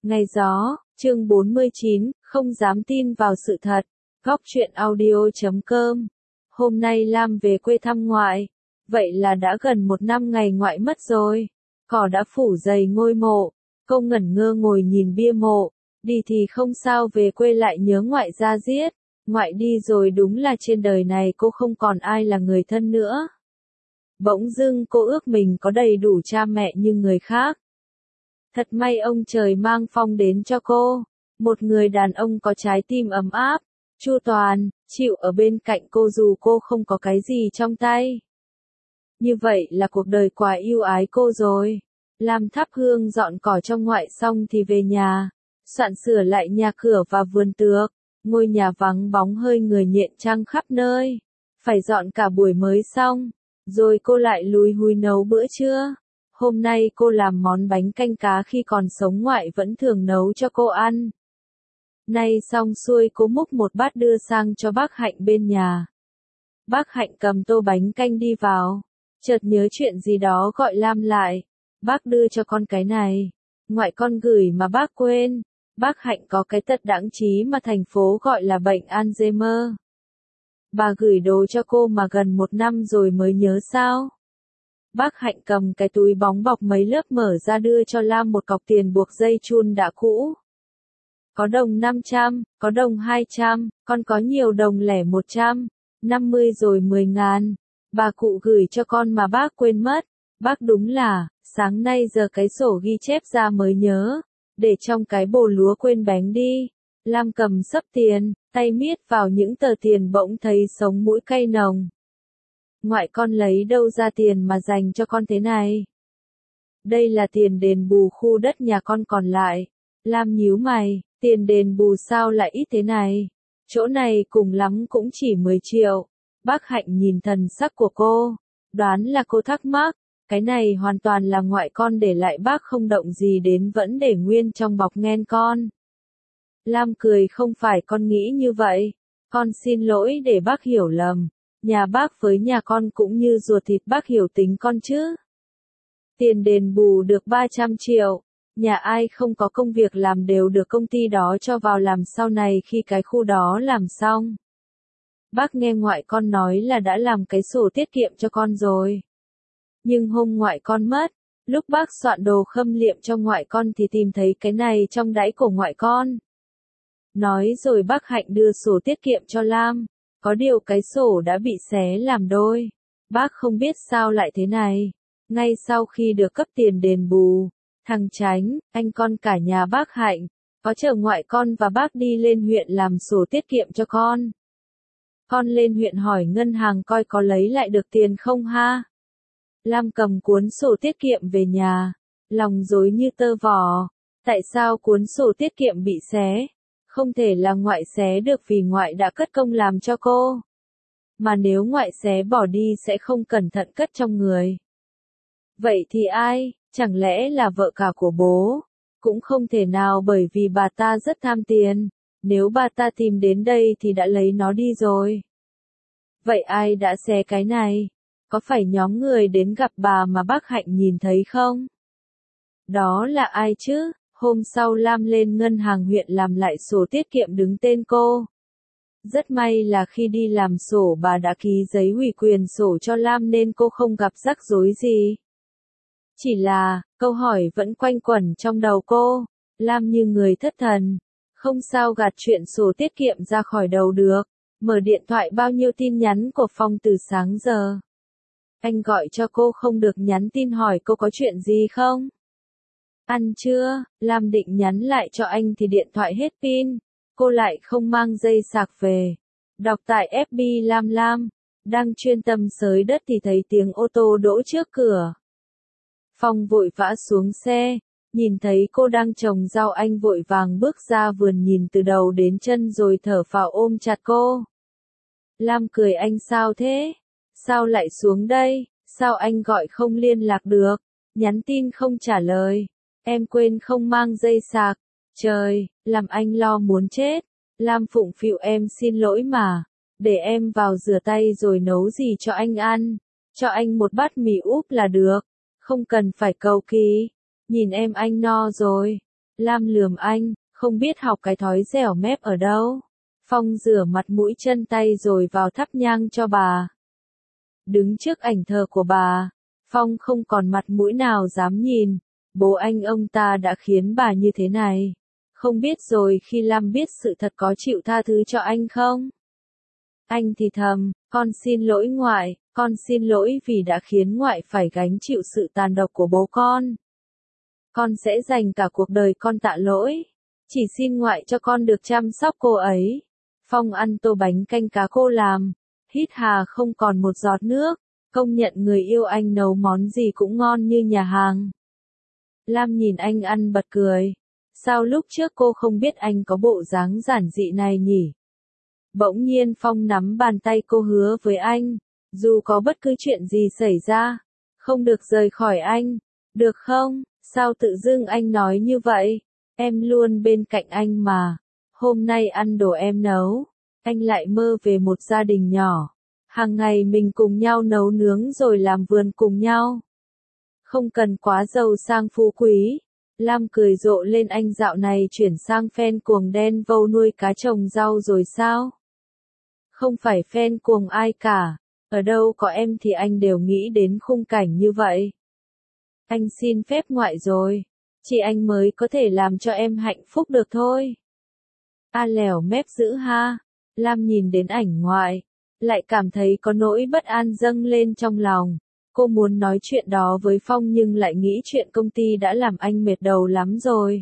Ngày gió, chương 49, không dám tin vào sự thật. Góc truyện audio.com. Hôm nay Lam về quê thăm ngoại. Vậy là đã gần 1 năm ngày ngoại mất rồi. Cỏ đã phủ dày ngôi mộ. Cô ngẩn ngơ ngồi nhìn bia mộ. Đi thì không sao, về quê lại nhớ ngoại ra giết. Ngoại đi rồi đúng là trên đời này cô không còn ai là người thân nữa. Bỗng dưng cô ước mình có đầy đủ cha mẹ như người khác. Thật may ông trời mang Phong đến cho cô, một người đàn ông có trái tim ấm áp, chu toàn, chịu ở bên cạnh cô dù cô không có cái gì trong tay. Như vậy là cuộc đời quá yêu ái cô rồi. Lam thắp hương dọn cỏ trong ngoại xong thì về nhà, soạn sửa lại nhà cửa và vườn tược. Ngôi nhà vắng bóng hơi người nhện trăng khắp nơi. Phải dọn cả buổi mới xong, rồi cô lại lùi húi nấu bữa trưa. Hôm nay cô làm món bánh canh cá khi còn sống ngoại vẫn thường nấu cho cô ăn. Nay xong xuôi cô múc một bát đưa sang cho bác Hạnh bên nhà. Bác Hạnh cầm tô bánh canh đi vào, chợt nhớ chuyện gì đó gọi Lam lại. Bác đưa cho con cái này. Ngoại con gửi mà bác quên. Bác Hạnh có cái tật đãng trí mà thành phố gọi là bệnh Alzheimer. Bà gửi đồ cho cô mà gần 1 năm rồi mới nhớ sao? Bác Hạnh cầm cái túi bóng bọc mấy lớp mở ra đưa cho Lam một cọc tiền buộc dây chun đã cũ. Có đồng 500, có đồng 200, con có nhiều đồng lẻ 100, 50 rồi 10.000. Bà cụ gửi cho con mà bác quên mất. Bác đúng là, sáng nay giờ cái sổ ghi chép ra mới nhớ. Để trong cái bồ lúa quên bánh đi. Lam cầm xấp tiền, tay miết vào những tờ tiền bỗng thấy sống mũi cay nồng. Ngoại con lấy đâu ra tiền mà dành cho con thế này? Đây là tiền đền bù khu đất nhà con còn lại. Lam nhíu mày, tiền đền bù sao lại ít thế này? Chỗ này cùng lắm cũng chỉ 10 triệu. Bác Hạnh nhìn thần sắc của cô, đoán là cô thắc mắc. Cái này hoàn toàn là ngoại con để lại, bác không động gì đến, vẫn để nguyên trong bọc nghen con. Lam cười, không phải con nghĩ như vậy. Con xin lỗi để bác hiểu lầm. Nhà bác với nhà con cũng như ruột thịt, bác hiểu tính con chứ. Tiền đền bù được 300 triệu. Nhà ai không có công việc làm đều được công ty đó cho vào làm sau này khi cái khu đó làm xong. Bác nghe ngoại con nói là đã làm cái sổ tiết kiệm cho con rồi. Nhưng hôm ngoại con mất, lúc bác soạn đồ khâm liệm cho ngoại con thì tìm thấy cái này trong đáy của ngoại con. Nói rồi bác Hạnh đưa sổ tiết kiệm cho Lam. Có điều cái sổ đã bị xé làm đôi. Bác không biết sao lại thế này. Ngay sau khi được cấp tiền đền bù, thằng Chánh, anh con cả nhà bác Hạnh, có chở ngoại con và bác đi lên huyện làm sổ tiết kiệm cho con. Con lên huyện hỏi ngân hàng coi có lấy lại được tiền không ha? Lam cầm cuốn sổ tiết kiệm về nhà, lòng rối như tơ vò. Tại sao cuốn sổ tiết kiệm bị xé? Không thể là ngoại xé được vì ngoại đã cất công làm cho cô. Mà nếu ngoại xé bỏ đi sẽ không cẩn thận cất trong người. Vậy thì ai? Chẳng lẽ là vợ cả của bố? Cũng không thể nào, bởi vì bà ta rất tham tiền. Nếu bà ta tìm đến đây thì đã lấy nó đi rồi. Vậy ai đã xé cái này? Có phải nhóm người đến gặp bà mà bác Hạnh nhìn thấy không? Đó là ai chứ? Hôm sau Lam lên ngân hàng huyện làm lại sổ tiết kiệm đứng tên cô. Rất may là khi đi làm sổ bà đã ký giấy ủy quyền sổ cho Lam nên cô không gặp rắc rối gì. Chỉ là, câu hỏi vẫn quanh quẩn trong đầu cô. Lam như người thất thần. Không sao gạt chuyện sổ tiết kiệm ra khỏi đầu được. Mở điện thoại bao nhiêu tin nhắn của Phong từ sáng giờ. Anh gọi cho cô không được, nhắn tin hỏi cô có chuyện gì không? Ăn chưa? Lam định nhắn lại cho anh thì điện thoại hết pin. Cô lại không mang dây sạc về. Đọc tại FB Lam đang chuyên tâm xới đất thì thấy tiếng ô tô đỗ trước cửa. Phong vội vã xuống xe, nhìn thấy cô đang trồng rau anh vội vàng bước ra vườn nhìn từ đầu đến chân rồi thở phào ôm chặt cô. Lam cười, anh sao thế? Sao lại xuống đây? Sao anh gọi không liên lạc được? Nhắn tin không trả lời. Em quên không mang dây sạc. Trời, làm anh lo muốn chết. Lam phụng phịu, em xin lỗi mà. Để em vào rửa tay rồi nấu gì cho anh ăn. Cho anh một bát mì úp là được. Không cần phải cầu kỳ. Nhìn em anh no rồi. Lam lườm anh, không biết học cái thói dẻo mép ở đâu. Phong rửa mặt mũi chân tay rồi vào thắp nhang cho bà. Đứng trước ảnh thờ của bà, Phong không còn mặt mũi nào dám nhìn. Bố ông ta đã khiến bà như thế này. Không biết rồi khi Lam biết sự thật có chịu tha thứ cho anh không? Anh thì thầm, con xin lỗi ngoại, con xin lỗi vì đã khiến ngoại phải gánh chịu sự tàn độc của bố con. Con sẽ dành cả cuộc đời con tạ lỗi. Chỉ xin ngoại cho con được chăm sóc cô ấy. Phong ăn tô bánh canh cá cô làm, hít hà không còn một giọt nước, công nhận người yêu anh nấu món gì cũng ngon như nhà hàng. Lam nhìn anh ăn bật cười. Sao lúc trước cô không biết anh có bộ dáng giản dị này nhỉ? Bỗng nhiên Phong nắm bàn tay cô hứa với anh, dù có bất cứ chuyện gì xảy ra, không được rời khỏi anh, được không? Sao tự dưng anh nói như vậy? Em luôn bên cạnh anh mà. Hôm nay ăn đồ em nấu, anh lại mơ về một gia đình nhỏ. Hàng ngày mình cùng nhau nấu nướng rồi làm vườn cùng nhau. Không cần quá giàu sang phú quý. Lam cười rộ lên, anh dạo này chuyển sang fan cuồng đen vâu nuôi cá trồng rau rồi sao? Không phải fan cuồng ai cả. Ở đâu có em thì anh đều nghĩ đến khung cảnh như vậy. Anh xin phép ngoại rồi. Chỉ anh mới có thể làm cho em hạnh phúc được thôi. A lèo mép dữ ha. Lam nhìn đến ảnh ngoại, lại cảm thấy có nỗi bất an dâng lên trong lòng. Cô muốn nói chuyện đó với Phong nhưng lại nghĩ chuyện công ty đã làm anh mệt đầu lắm rồi.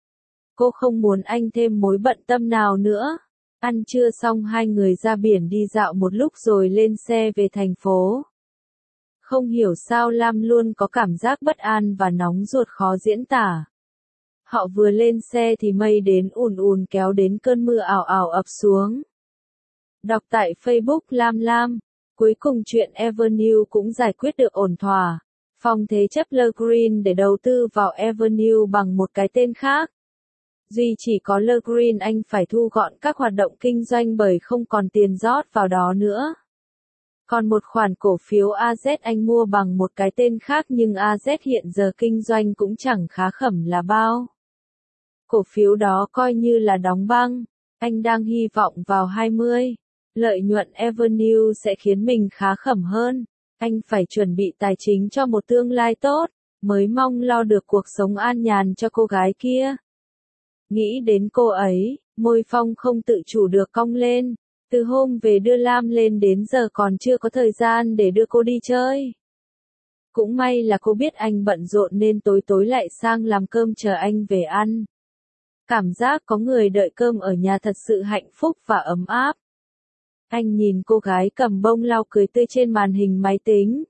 Cô không muốn anh thêm mối bận tâm nào nữa. Ăn trưa xong hai người ra biển đi dạo một lúc rồi lên xe về thành phố. Không hiểu sao Lam luôn có cảm giác bất an và nóng ruột khó diễn tả. Họ vừa lên xe thì mây đến ùn ùn kéo đến cơn mưa ảo ảo ập xuống. Đọc tại Facebook Lam. Cuối cùng chuyện Avenue cũng giải quyết được ổn thỏa. Phong thế chấp Le Green để đầu tư vào Avenue bằng một cái tên khác. Duy chỉ có Le Green anh phải thu gọn các hoạt động kinh doanh bởi không còn tiền rót vào đó nữa. Còn một khoản cổ phiếu AZ anh mua bằng một cái tên khác nhưng AZ hiện giờ kinh doanh cũng chẳng khá khẩm là bao. Cổ phiếu đó coi như là đóng băng. Anh đang hy vọng vào 20. Lợi nhuận Avenue sẽ khiến mình khá khẩm hơn. Anh phải chuẩn bị tài chính cho một tương lai tốt, mới mong lo được cuộc sống an nhàn cho cô gái kia. Nghĩ đến cô ấy, môi Phong không tự chủ được cong lên. Từ hôm về đưa Lam lên đến giờ còn chưa có thời gian để đưa cô đi chơi. Cũng may là cô biết anh bận rộn nên tối tối lại sang làm cơm chờ anh về ăn. Cảm giác có người đợi cơm ở nhà thật sự hạnh phúc và ấm áp. Anh nhìn cô gái cầm bông lau cười tươi trên màn hình máy tính.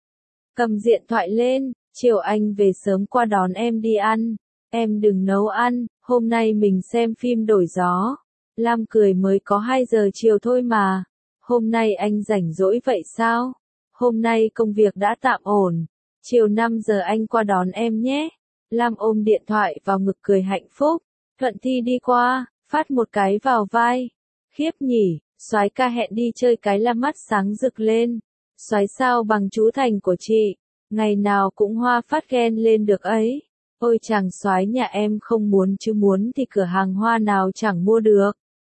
Cầm điện thoại lên, chiều anh về sớm qua đón em đi ăn. Em đừng nấu ăn, hôm nay mình xem phim đổi gió. Lam cười, mới có 2 giờ chiều thôi mà. Hôm nay anh rảnh rỗi vậy sao? Hôm nay công việc đã tạm ổn. Chiều 5 giờ anh qua đón em nhé. Lam ôm điện thoại vào ngực cười hạnh phúc. Thuận Thi đi qua, phát một cái vào vai. Khiếp nhỉ, soái ca hẹn đi chơi cái là mắt sáng rực lên. Soái sao bằng chú Thành của chị, ngày nào cũng hoa phát ghen lên được ấy. Ôi chàng soái nhà em không muốn chứ muốn thì cửa hàng hoa nào chẳng mua được.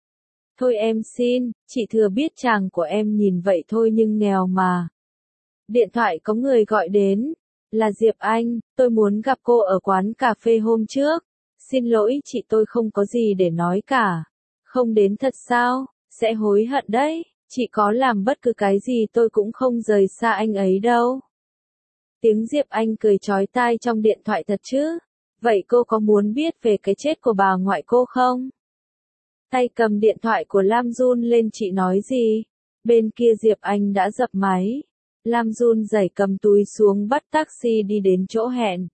Thôi em xin, chị thừa biết chàng của em nhìn vậy thôi nhưng nghèo mà. Điện thoại có người gọi đến. Là Diệp Anh, tôi muốn gặp cô ở quán cà phê hôm trước. Xin lỗi chị, tôi không có gì để nói cả. Không đến thật sao? Sẽ hối hận đấy. Chị có làm bất cứ cái gì tôi cũng không rời xa anh ấy đâu. Tiếng Diệp Anh cười chói tai trong điện thoại thật chứ? Vậy cô có muốn biết về cái chết của bà ngoại cô không? Tay cầm điện thoại của Lam run lên, chị nói gì? Bên kia Diệp Anh đã dập máy. Lam run rẩy cầm túi xuống bắt taxi đi đến chỗ hẹn.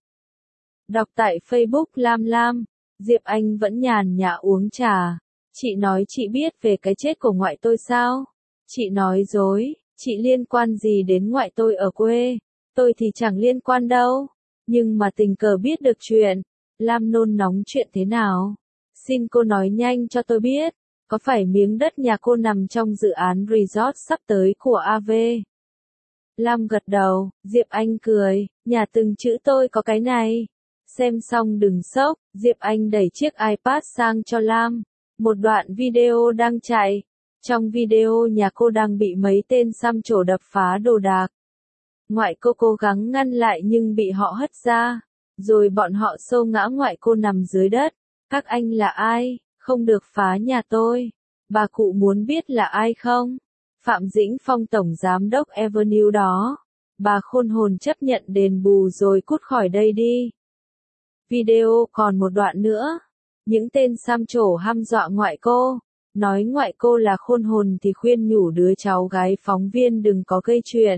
Đọc tại Facebook Lam. Diệp Anh vẫn nhàn nhã uống trà. Chị nói chị biết về cái chết của ngoại tôi sao? Chị nói dối, chị liên quan gì đến ngoại tôi ở quê? Tôi thì chẳng liên quan đâu. Nhưng mà tình cờ biết được chuyện. Lam nôn nóng, chuyện thế nào? Xin cô nói nhanh cho tôi biết. Có phải miếng đất nhà cô nằm trong dự án resort sắp tới của AV? Lam gật đầu. Diệp Anh cười. Nhà từng chữ tôi có cái này. Xem xong đừng sốc, Diệp Anh đẩy chiếc iPad sang cho Lam. Một đoạn video đang chạy. Trong video nhà cô đang bị mấy tên xăm trổ đập phá đồ đạc. Ngoại cô cố gắng ngăn lại nhưng bị họ hất ra. Rồi bọn họ xô ngã ngoại cô nằm dưới đất. Các anh là ai? Không được phá nhà tôi. Bà cụ muốn biết là ai không? Phạm Dĩnh Phong tổng giám đốc Avenue đó. Bà khôn hồn chấp nhận đền bù rồi cút khỏi đây đi. Video còn một đoạn nữa. Những tên xăm trổ hăm dọa ngoại cô. Nói ngoại cô là khôn hồn thì khuyên nhủ đứa cháu gái phóng viên đừng có gây chuyện.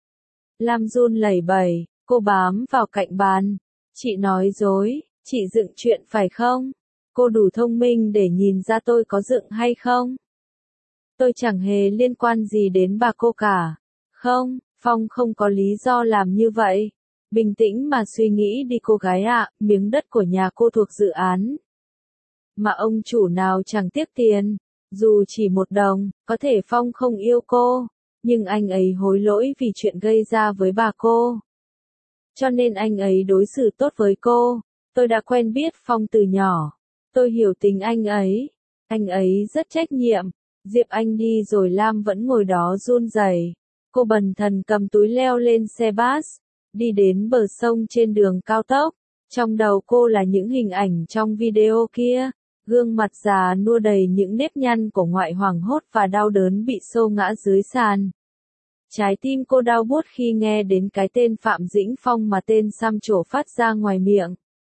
Lam run lẩy bẩy, cô bám vào cạnh bàn. Chị nói dối, chị dựng chuyện phải không? Cô đủ thông minh để nhìn ra tôi có dựng hay không? Tôi chẳng hề liên quan gì đến bà cô cả. Không, Phong không có lý do làm như vậy. Bình tĩnh mà suy nghĩ đi cô gái ạ, miếng đất của nhà cô thuộc dự án. Mà ông chủ nào chẳng tiếc tiền, dù chỉ 1 đồng, có thể Phong không yêu cô, nhưng anh ấy hối lỗi vì chuyện gây ra với bà cô. Cho nên anh ấy đối xử tốt với cô. Tôi đã quen biết Phong từ nhỏ. Tôi hiểu tính anh ấy. Anh ấy rất trách nhiệm. Diệp Anh đi rồi Lam vẫn ngồi đó run rẩy. Cô bần thần cầm túi leo lên xe bus, đi đến bờ sông trên đường cao tốc. Trong đầu cô là những hình ảnh trong video kia. Gương mặt già nua đầy những nếp nhăn của ngoại hoảng hốt và đau đớn bị xô ngã dưới sàn. Trái tim cô đau buốt khi nghe đến cái tên Phạm Dĩnh Phong mà tên xăm trổ phát ra ngoài miệng.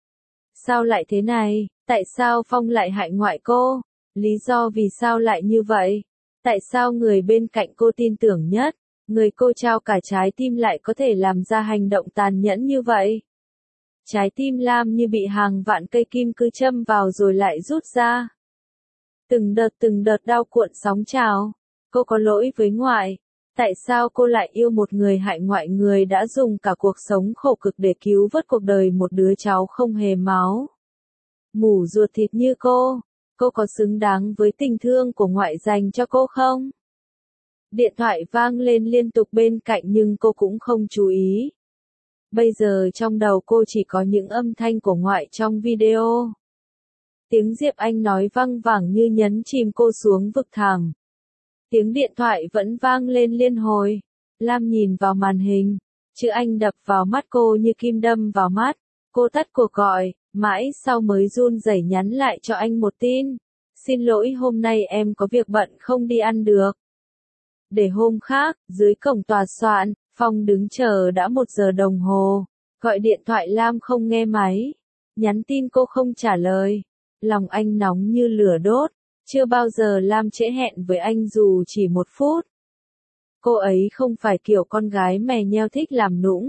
Sao lại thế này? Tại sao Phong lại hại ngoại cô? Lý do vì sao lại như vậy? Tại sao người bên cạnh cô tin tưởng nhất, người cô trao cả trái tim lại có thể làm ra hành động tàn nhẫn như vậy? Trái tim Lam như bị hàng vạn cây kim cứ châm vào rồi lại rút ra. Từng đợt đau cuộn sóng trào. Cô có lỗi với ngoại. Tại sao cô lại yêu một người hại ngoại, người đã dùng cả cuộc sống khổ cực để cứu vớt cuộc đời một đứa cháu không hề máu mủ ruột thịt như cô? Cô có xứng đáng với tình thương của ngoại dành cho cô không? Điện thoại vang lên liên tục bên cạnh nhưng cô cũng không chú ý. Bây giờ trong đầu cô chỉ có những âm thanh của ngoại trong video. Tiếng Diệp Anh nói văng vẳng như nhấn chìm cô xuống vực thẳm. Tiếng điện thoại vẫn vang lên liên hồi. Lam nhìn vào màn hình. Chữ Anh đập vào mắt cô như kim đâm vào mắt. Cô tắt cuộc gọi, mãi sau mới run rẩy nhắn lại cho anh một tin. Xin lỗi, hôm nay em có việc bận không đi ăn được. Để hôm khác, dưới cổng tòa soạn, Phong đứng chờ đã 1 giờ đồng hồ. Gọi điện thoại Lam không nghe máy. Nhắn tin cô không trả lời. Lòng anh nóng như lửa đốt. Chưa bao giờ Lam trễ hẹn với anh dù chỉ 1 phút. Cô ấy không phải kiểu con gái mè nheo thích làm nũng.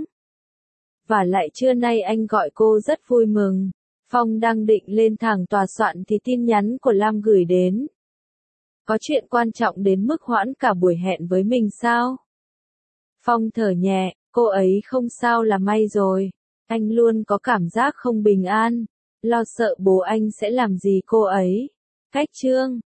Và lại trưa nay anh gọi cô rất vui mừng. Phong đang định lên thẳng tòa soạn thì tin nhắn của Lam gửi đến. Có chuyện quan trọng đến mức hoãn cả buổi hẹn với mình sao? Phong thở nhẹ, cô ấy không sao là may rồi. Anh luôn có cảm giác không bình an, lo sợ bố anh sẽ làm gì cô ấy. Cách chương